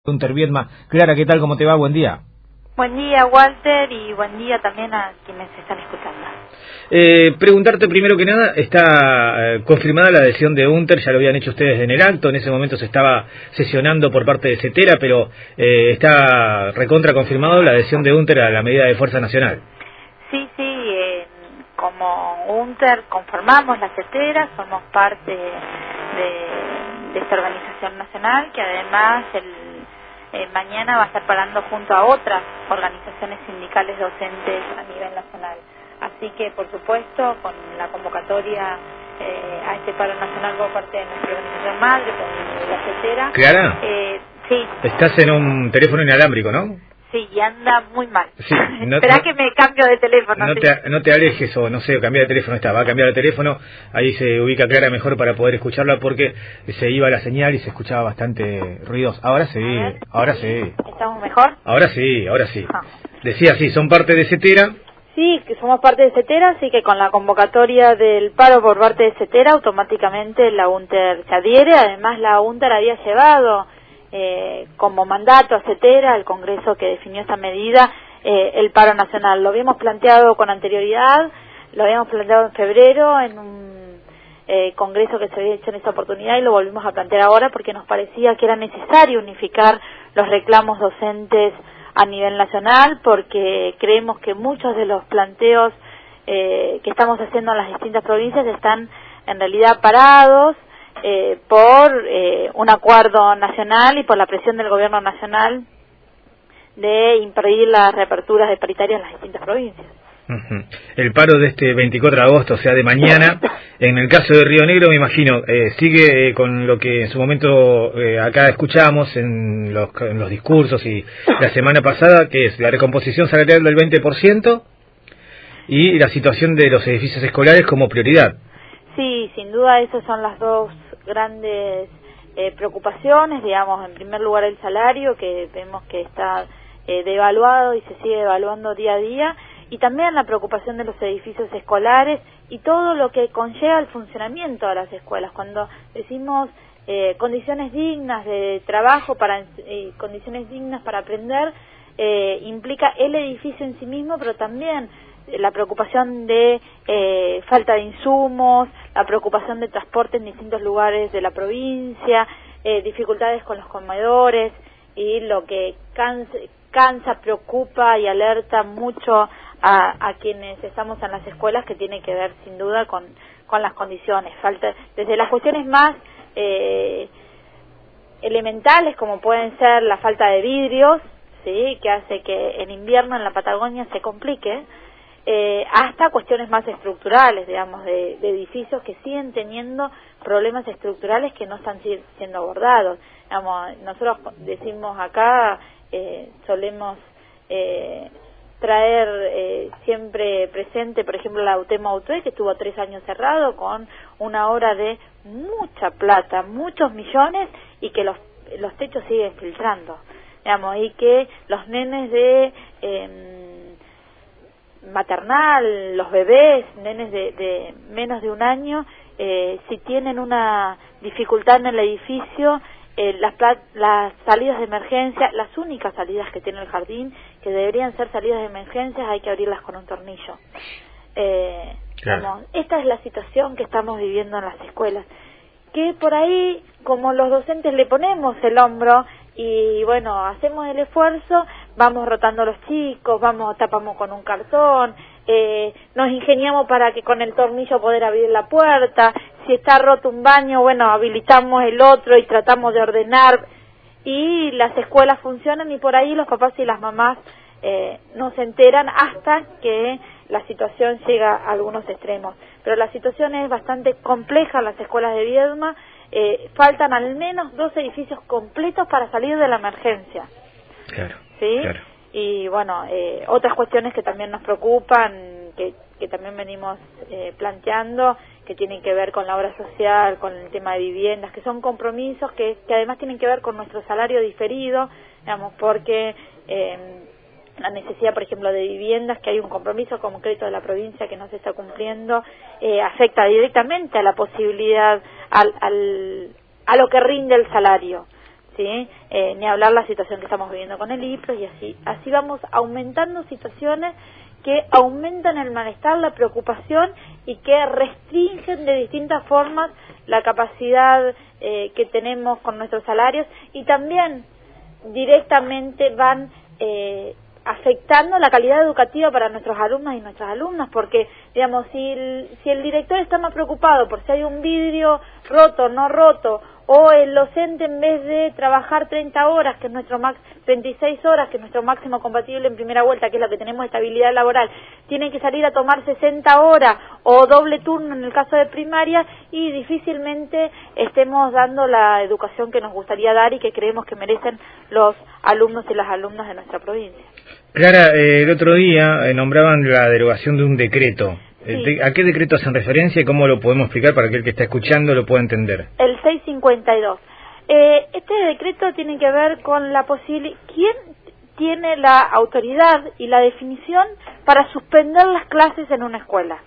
Unter Viedma. Clara, ¿qué tal? ¿Cómo te va? Buen día. Buen día, Walter, y buen día también a quienes están escuchando. Preguntarte primero que nada, ¿está confirmada la adhesión de Unter? Ya lo habían hecho ustedes en el acto, en ese momento se estaba sesionando por parte de CETERA, pero ¿está recontra confirmado la adhesión de Unter a la medida de Fuerza Nacional? Sí, como Unter conformamos la CETERA, somos parte de esta organización nacional que además mañana va a estar parando junto a otras organizaciones sindicales docentes a nivel nacional. Así que, por supuesto, con la convocatoria a este paro nacional por parte de nuestra organización madre, con la CETERA. ¿Clara? Sí. Estás en un teléfono inalámbrico, ¿no? Sí, y anda muy mal. Sí, Esperá que me cambio de teléfono. No te alejes o no sé, cambiar de teléfono va a cambiar de teléfono, ahí se ubica Clara mejor para poder escucharla porque se iba la señal y se escuchaba bastante ruidos. Ahora sí, ahora sí. ¿Estamos mejor? Ahora sí. Decía, sí, son parte de CETERA. Sí, que somos parte de CETERA, así que con la convocatoria del paro por parte de CETERA, automáticamente la UNTER se adhiere. Además, la UNTER había llevado como mandato a CETERA, el Congreso que definió esta medida, el paro nacional. Lo habíamos planteado con anterioridad, lo habíamos planteado en febrero en un Congreso que se había hecho en esta oportunidad y lo volvimos a plantear ahora porque nos parecía que era necesario unificar los reclamos docentes a nivel nacional, porque creemos que muchos de los planteos que estamos haciendo en las distintas provincias están en realidad parados por un acuerdo nacional y por la presión del gobierno nacional de impedir las reaperturas de paritarias en las distintas provincias. El paro de este 24 de agosto, o sea, de mañana, en el caso de Río Negro, me imagino, sigue con lo que en su momento acá escuchamos en los discursos y la semana pasada, que es la recomposición salarial del 20% y la situación de los edificios escolares como prioridad. Sí, sin duda esas son las dos grandes preocupaciones, digamos, en primer lugar el salario, que vemos que está devaluado y se sigue devaluando día a día, y también la preocupación de los edificios escolares y todo lo que conlleva el funcionamiento de las escuelas. Cuando decimos condiciones dignas de trabajo, condiciones dignas para aprender, implica el edificio en sí mismo, pero también la preocupación de falta de insumos, la preocupación de transporte en distintos lugares de la provincia, dificultades con los comedores y lo que cansa, preocupa y alerta mucho a quienes estamos en las escuelas, que tiene que ver sin duda con las condiciones. Falta desde las cuestiones más elementales, como pueden ser la falta de vidrios, sí, que hace que en invierno en la Patagonia se complique, hasta cuestiones más estructurales, digamos, de edificios que siguen teniendo problemas estructurales que no están siendo abordados. Digamos, nosotros decimos acá, solemos traer siempre presente, por ejemplo, la UTEMA UTUE, que estuvo 3 años cerrado con una obra de mucha plata, muchos millones, y que los techos siguen filtrando, digamos, y que los nenes de maternal, los bebés, nenes de menos de 1 año, si tienen una dificultad en el edificio, las salidas de emergencia, las únicas salidas que tiene el jardín, que deberían ser salidas de emergencia, hay que abrirlas con un tornillo. Claro. Esta es la situación que estamos viviendo en las escuelas, que por ahí, como los docentes le ponemos el hombro y bueno, hacemos el esfuerzo, vamos rotando a los chicos, tapamos con un cartón, nos ingeniamos para que con el tornillo poder abrir la puerta, si está roto un baño, bueno, habilitamos el otro y tratamos de ordenar, y las escuelas funcionan y por ahí los papás y las mamás no se enteran hasta que la situación llega a algunos extremos. Pero la situación es bastante compleja en las escuelas de Viedma, faltan al menos 2 edificios completos para salir de la emergencia. Claro. ¿Sí? Claro. Y bueno, otras cuestiones que también nos preocupan, que también venimos planteando, que tienen que ver con la obra social, con el tema de viviendas, que son compromisos que además tienen que ver con nuestro salario diferido, digamos, porque la necesidad, por ejemplo, de viviendas, que hay un compromiso concreto de la provincia que no se está cumpliendo, afecta directamente a la posibilidad, a lo que rinde el salario. ¿sí? Ni hablar la situación que estamos viviendo con el IPRO y así vamos aumentando situaciones que aumentan el malestar, la preocupación y que restringen de distintas formas la capacidad que tenemos con nuestros salarios y también directamente van afectando la calidad educativa para nuestros alumnos y nuestras alumnas, porque, digamos, si el director está más preocupado por si hay un vidrio roto o no roto, o el docente en vez de trabajar 30 horas, que es 36 horas, que es nuestro máximo compatible en primera vuelta, que es lo que tenemos estabilidad laboral, tiene que salir a tomar 60 horas o doble turno en el caso de primaria y difícilmente estemos dando la educación que nos gustaría dar y que creemos que merecen los alumnos y las alumnas de nuestra provincia. Clara, el otro día nombraban la derogación de un decreto. Sí. ¿A qué decreto hacen referencia y cómo lo podemos explicar para que el que está escuchando lo pueda entender? El 652. Este decreto tiene que ver con la posibilidad... ¿Quién tiene la autoridad y la definición para suspender las clases en una escuela?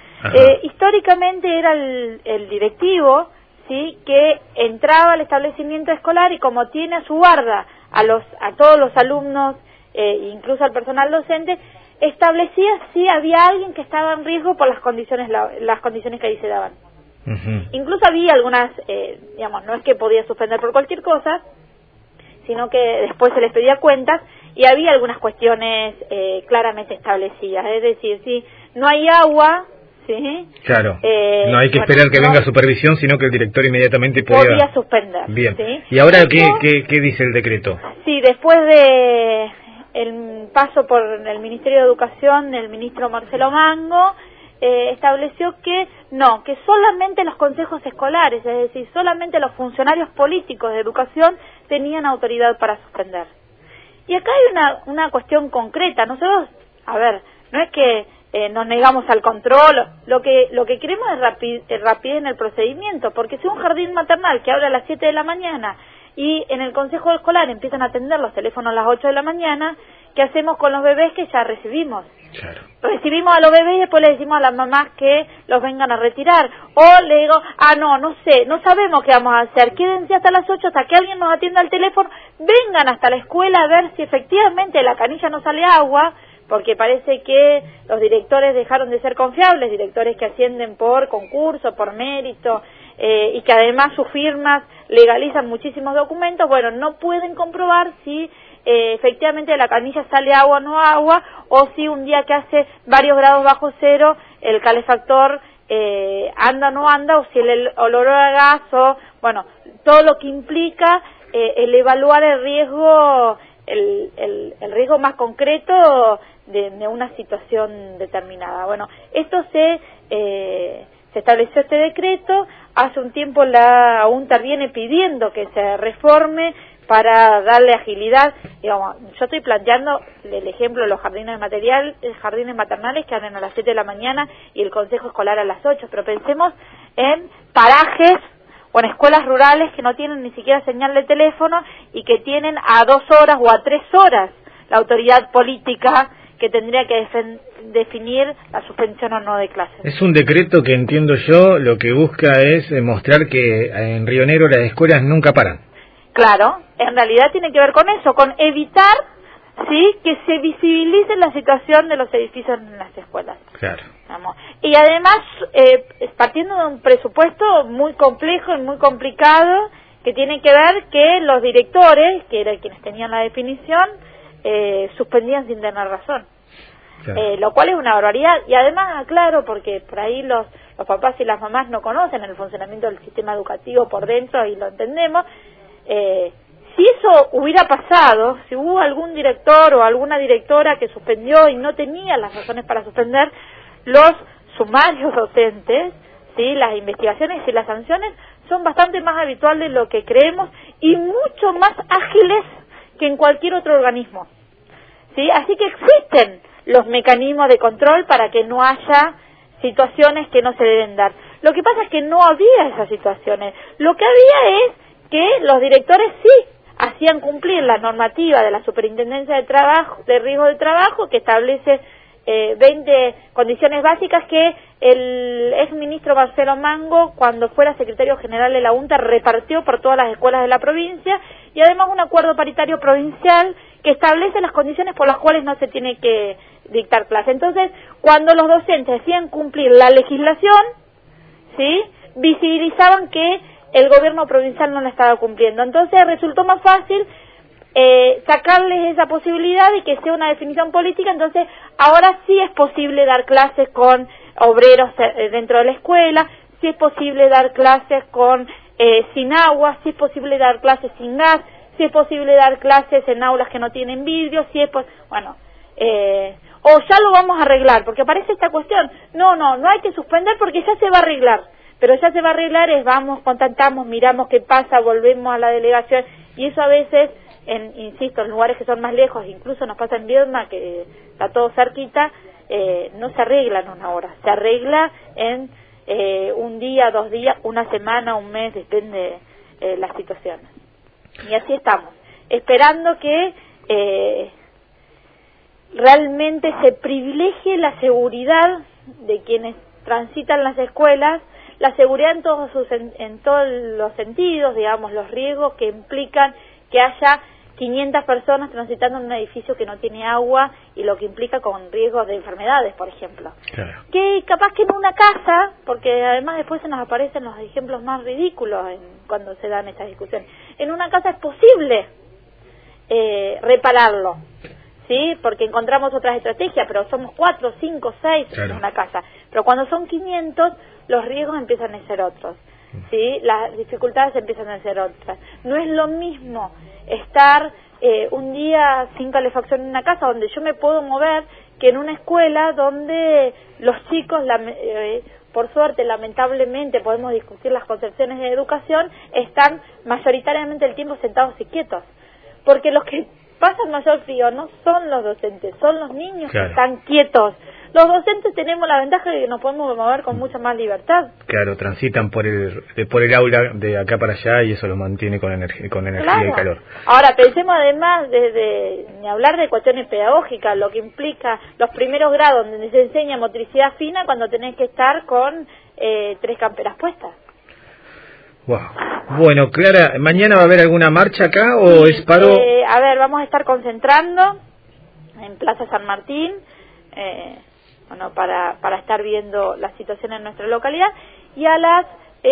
Históricamente era el directivo, ¿sí?, que entraba al establecimiento escolar y como tiene a su guarda a todos los alumnos, incluso al personal docente, establecía si había alguien que estaba en riesgo por las condiciones que ahí se daban. Incluso había algunas, digamos, no es que podía suspender por cualquier cosa, sino que después se les pedía cuentas y había algunas cuestiones claramente establecidas. Es decir, si no hay agua, ¿sí? Claro, no hay que esperar que venga supervisión, sino que el director inmediatamente podía suspender. Bien. ¿Sí? ¿Y ahora qué dice el decreto? Sí, después de el paso por el Ministerio de Educación del ministro Marcelo Mango, estableció que solamente los consejos escolares, es decir, solamente los funcionarios políticos de educación tenían autoridad para suspender. Y acá hay una cuestión concreta. Nosotros, no es que nos negamos al control, lo que queremos es rapidez en el procedimiento, porque si un jardín maternal que abre a las 7 de la mañana y en el consejo escolar empiezan a atender los teléfonos a las 8 de la mañana, ¿qué hacemos con los bebés que ya recibimos? Claro. Recibimos a los bebés y después le decimos a las mamás que los vengan a retirar. O le digo, no sé, no sabemos qué vamos a hacer, quédense hasta las 8 hasta que alguien nos atienda al teléfono, vengan hasta la escuela a ver si efectivamente de la canilla no sale agua, porque parece que los directores dejaron de ser confiables, directores que ascienden por concurso, por mérito, y que además sus firmas legalizan muchísimos documentos. Bueno, no pueden comprobar si efectivamente de la canilla sale agua o no agua, o si un día que hace varios grados bajo cero el calefactor anda o no anda, o si el olor a gas, o bueno, todo lo que implica el evaluar el riesgo, el riesgo más concreto de una situación determinada. Bueno, esto se estableció este decreto. Hace un tiempo la UNTAR viene pidiendo que se reforme para darle agilidad. Digamos, yo estoy planteando el ejemplo de los jardines maternales que abren a las 7 de la mañana y el consejo escolar a las 8, pero pensemos en parajes o en escuelas rurales que no tienen ni siquiera señal de teléfono y que tienen a 2 horas o a 3 horas la autoridad política que tendría que definir la suspensión o no de clases. Es un decreto que, entiendo yo, lo que busca es mostrar que en Río Negro las escuelas nunca paran. Claro, en realidad tiene que ver con eso, con evitar, sí, que se visibilice la situación de los edificios en las escuelas. Claro. Vamos. Y además, partiendo de un presupuesto muy complejo y muy complicado, que tiene que ver que los directores, que eran quienes tenían la definición, suspendían sin tener razón. Claro. Lo cual es una barbaridad. Y además, aclaro, porque por ahí los papás y las mamás no conocen el funcionamiento del sistema educativo por dentro y lo entendemos. Si eso hubiera pasado, si hubo algún director o alguna directora que suspendió y no tenía las razones para suspender, los sumarios docentes, ¿sí?, las investigaciones y las sanciones son bastante más habituales de lo que creemos y mucho más ágiles que en cualquier otro organismo, ¿sí? Así que existen los mecanismos de control para que no haya situaciones que no se deben dar. Lo que pasa es que no había esas situaciones. Lo que había es que los directores sí hacían cumplir la normativa de la Superintendencia de Trabajo, de Riesgo de Trabajo, que establece 20 condiciones básicas que el exministro Marcelo Mango, cuando fuera secretario general de la UNTA, repartió por todas las escuelas de la provincia, y además un acuerdo paritario provincial que establece las condiciones por las cuales no se tiene que dictar clase. Entonces, cuando los docentes decían cumplir la legislación, ¿sí?, visibilizaban que el gobierno provincial no la estaba cumpliendo. Entonces resultó más fácil sacarles esa posibilidad de que sea una definición política. Entonces ahora sí es posible dar clases con obreros dentro de la escuela, sí es posible dar clases con sin agua, sí es posible dar clases sin gas, sí es posible dar clases en aulas que no tienen vidrio, sí es bueno, o ya lo vamos a arreglar, porque aparece esta cuestión, no hay que suspender porque ya se va a arreglar, pero ya se va a arreglar es vamos, contactamos, miramos qué pasa, volvemos a la delegación, y eso a veces, insisto, en lugares que son más lejos, incluso nos pasa en Viedma, que está todo cerquita, no se arregla en una hora, se arregla en un día, 2 días, una semana, un mes, depende las situaciones. Y así estamos, esperando que realmente se privilegie la seguridad de quienes transitan las escuelas, la seguridad en todos los sentidos, digamos, los riesgos que implican que haya 500 personas transitando en un edificio que no tiene agua, y lo que implica con riesgos de enfermedades, por ejemplo. Claro. Que capaz que en una casa, porque además después se nos aparecen los ejemplos más ridículos cuando se dan estas discusiones, en una casa es posible repararlo, ¿sí? Porque encontramos otras estrategias, pero somos 4, 5, 6 claro, en una casa. Pero cuando son 500, los riesgos empiezan a ser otros, ¿sí? Las dificultades empiezan a ser otras. No es lo mismo estar un día sin calefacción en una casa donde yo me puedo mover, que en una escuela donde los chicos, por suerte, lamentablemente, podemos discutir las concepciones de educación, están mayoritariamente el tiempo sentados y quietos. Porque los que pasan mayor frío no son los docentes, son los niños claro, que están quietos. Los docentes tenemos la ventaja de que nos podemos mover con mucha más libertad. Claro, transitan por el aula de acá para allá, y eso los mantiene con energía claro, y calor. Ahora, pensemos además ni hablar de cuestiones pedagógicas, lo que implica los primeros grados donde se enseña motricidad fina cuando tenés que estar con 3 camperas puestas. Wow. Bueno, Clara, ¿mañana va a haber alguna marcha acá o es paro? A ver, vamos a estar concentrando en Plaza San Martín, bueno, para estar viendo la situación en nuestra localidad, y a las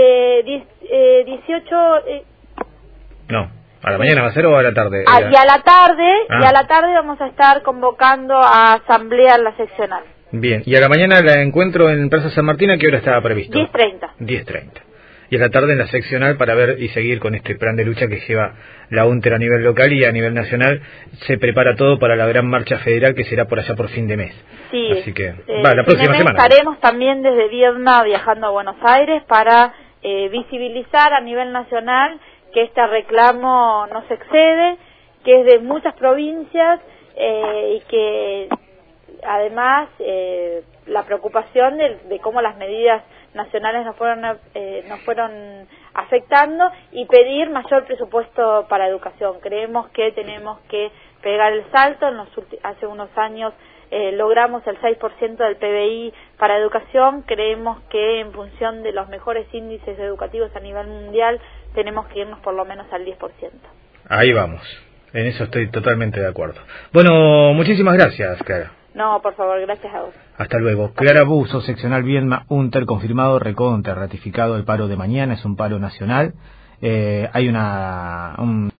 18... No, ¿a la mañana va a ser o a la tarde? Y a la tarde vamos a estar convocando a asamblea en la seccional. Bien, y a la mañana la encuentro en Plaza San Martín, ¿a qué hora estaba previsto? 10:30. 10:30. Y a la tarde en la seccional para ver y seguir con este plan de lucha que lleva la UNTER a nivel local, y a nivel nacional se prepara todo para la gran marcha federal que será por allá por fin de mes. Sí, así que la próxima semana. Estaremos también desde Viedma viajando a Buenos Aires para visibilizar a nivel nacional que este reclamo no se excede, que es de muchas provincias y que además la preocupación de cómo las medidas nacionales nos fueron afectando, y pedir mayor presupuesto para educación. Creemos que tenemos que pegar el salto. Hace unos años logramos el 6% del PBI para educación. Creemos que en función de los mejores índices educativos a nivel mundial tenemos que irnos por lo menos al 10%. Ahí vamos, en eso estoy totalmente de acuerdo. Bueno, muchísimas gracias, Clara. No, por favor, gracias a vos. Hasta luego. Clara Buzo, seccional Viedma, UNTER, confirmado, recontra, ratificado el paro de mañana, es un paro nacional. Hay un